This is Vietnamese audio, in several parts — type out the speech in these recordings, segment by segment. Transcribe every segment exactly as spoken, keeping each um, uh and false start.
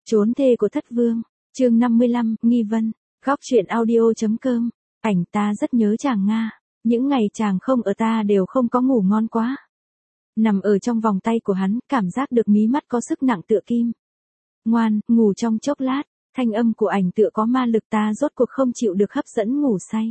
Trốn thê của thất vương, chương năm mươi lăm, nghi vấn, góc truyện audio.com, ảnh ta rất nhớ chàng Nga, những ngày chàng không ở ta đều không có ngủ ngon quá. Nằm ở trong vòng tay của hắn, cảm giác được mí mắt có sức nặng tựa kim. Ngoan, ngủ trong chốc lát, thanh âm của ảnh tựa có ma lực ta rốt cuộc không chịu được hấp dẫn ngủ say.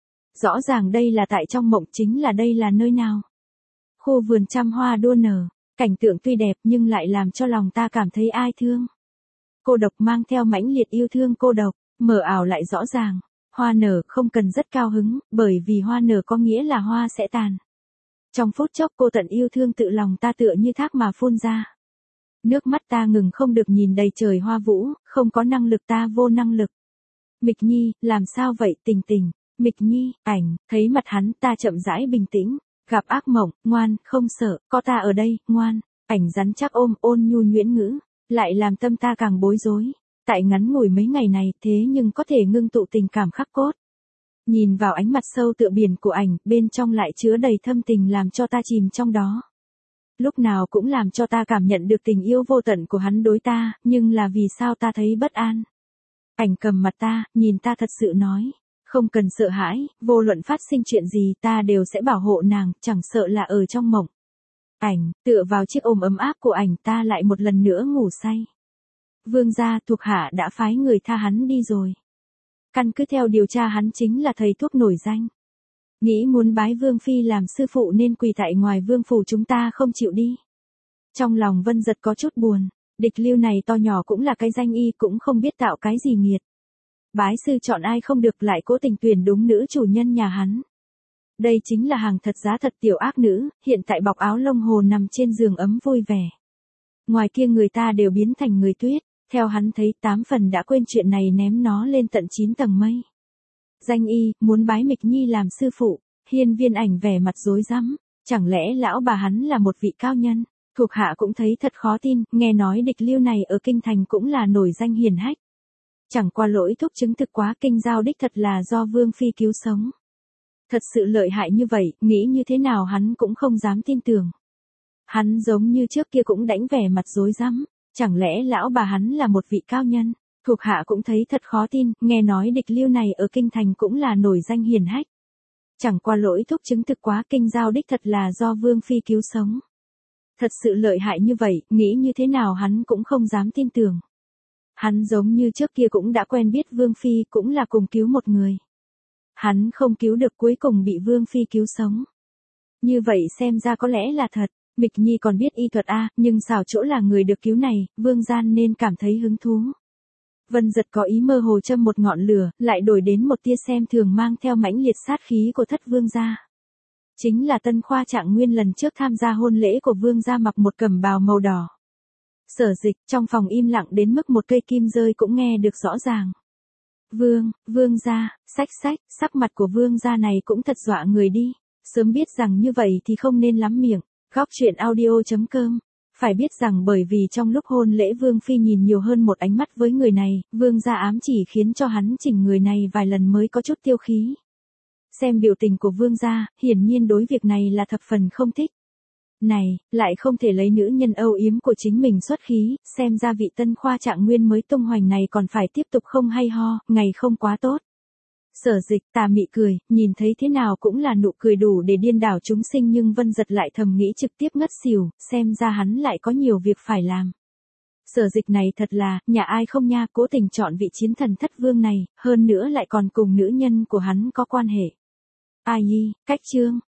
Rõ ràng đây là tại trong mộng, chính là đây là nơi nào? Khu vườn trăm hoa đua nở, cảnh tượng tuy đẹp nhưng lại làm cho lòng ta cảm thấy ai thương. Cô độc mang theo mãnh liệt yêu thương cô độc, mờ ảo lại rõ ràng. Hoa nở không cần rất cao hứng, bởi vì hoa nở có nghĩa là hoa sẽ tàn. Trong phút chốc cô tận yêu thương tự lòng ta tựa như thác mà phun ra. Nước mắt ta ngừng không được nhìn đầy trời hoa vũ, không có năng lực ta vô năng lực. Mịch Nhi, làm sao vậy Tình Tình? Mịch Nhi, ảnh, thấy mặt hắn ta chậm rãi bình tĩnh, gặp ác mộng, ngoan, không sợ, có ta ở đây, ngoan, ảnh rắn chắc ôm ôn nhu nhuyễn ngữ, lại làm tâm ta càng bối rối. Tại ngắn ngủi mấy ngày này thế nhưng có thể ngưng tụ tình cảm khắc cốt. Nhìn vào ánh mặt sâu tựa biển của ảnh, bên trong lại chứa đầy thâm tình làm cho ta chìm trong đó. Lúc nào cũng làm cho ta cảm nhận được tình yêu vô tận của hắn đối ta, nhưng là vì sao ta thấy bất an. Ảnh cầm mặt ta, nhìn ta thật sự nói, không cần sợ hãi, vô luận phát sinh chuyện gì ta đều sẽ bảo hộ nàng, chẳng sợ là ở trong mộng. Ảnh, tựa vào chiếc ôm ấm áp của ảnh ta lại một lần nữa ngủ say. Vương gia thuộc hạ đã phái người tha hắn đi rồi. Căn cứ theo điều tra hắn chính là thầy thuốc nổi danh. Nghĩ muốn bái Vương Phi làm sư phụ nên quỳ tại ngoài vương phủ chúng ta không chịu đi. Trong lòng Vân Giật có chút buồn, địch lưu này to nhỏ cũng là cái danh y cũng không biết tạo cái gì nghiệt. Bái sư chọn ai không được lại cố tình tuyển đúng nữ chủ nhân nhà hắn. Đây chính là hàng thật giá thật tiểu ác nữ, hiện tại bọc áo lông hồ nằm trên giường ấm vui vẻ. Ngoài kia người ta đều biến thành người tuyết, theo hắn thấy tám phần đã quên chuyện này ném nó lên tận chín tầng mây. Danh y, muốn bái Mịch Nhi làm sư phụ, Hiên Viên Ảnh vẻ mặt rối rắm, chẳng lẽ lão bà hắn là một vị cao nhân, thuộc hạ cũng thấy thật khó tin, nghe nói địch lưu này ở kinh thành cũng là nổi danh hiển hách. Chẳng qua lỗi thúc chứng thực quá kinh giao đích thật là do Vương Phi cứu sống. Thật sự lợi hại như vậy, nghĩ như thế nào hắn cũng không dám tin tưởng. Hắn giống như trước kia cũng đánh vẻ mặt rối rắm, chẳng lẽ lão bà hắn là một vị cao nhân, thuộc hạ cũng thấy thật khó tin, nghe nói địch lưu này ở kinh thành cũng là nổi danh hiển hách. Chẳng qua lỗi thúc chứng thực quá kinh giao đích thật là do Vương Phi cứu sống. Thật sự lợi hại như vậy, nghĩ như thế nào hắn cũng không dám tin tưởng. Hắn giống như trước kia cũng đã quen biết Vương Phi cũng là cùng cứu một người. Hắn không cứu được cuối cùng bị Vương Phi cứu sống. Như vậy xem ra có lẽ là thật, Mịch Nhi còn biết y thuật a, nhưng xảo chỗ là người được cứu này, Vương Gian nên cảm thấy hứng thú. Vân Giật có ý mơ hồ châm một ngọn lửa, lại đổi đến một tia xem thường mang theo mãnh liệt sát khí của thất vương gia. Chính là Tân Khoa Trạng Nguyên lần trước tham gia hôn lễ của vương gia mặc một cẩm bào màu đỏ. Sở Dịch trong phòng im lặng đến mức một cây kim rơi cũng nghe được rõ ràng. Vương, vương gia, sách sách, sắc mặt của vương gia này cũng thật dọa người đi, sớm biết rằng như vậy thì không nên lắm miệng. Góc truyện audio.com, phải biết rằng bởi vì trong lúc hôn lễ Vương Phi nhìn nhiều hơn một ánh mắt với người này, Vương gia ám chỉ khiến cho hắn chỉnh người này vài lần mới có chút tiêu khí. Xem biểu tình của Vương gia, hiển nhiên đối việc này là thập phần không thích. Này, lại không thể lấy nữ nhân âu yếm của chính mình xuất khí, xem ra vị Tân Khoa Trạng Nguyên mới tung hoành này còn phải tiếp tục không hay ho, ngày không quá tốt. Sở Dịch tà mị cười, nhìn thấy thế nào cũng là nụ cười đủ để điên đảo chúng sinh, nhưng Vân Giật lại thầm nghĩ trực tiếp ngất xỉu, xem ra hắn lại có nhiều việc phải làm. Sở Dịch này thật là, nhà ai không nha, cố tình chọn vị chiến thần thất vương này, hơn nữa lại còn cùng nữ nhân của hắn có quan hệ. Ai nhi, cách chương,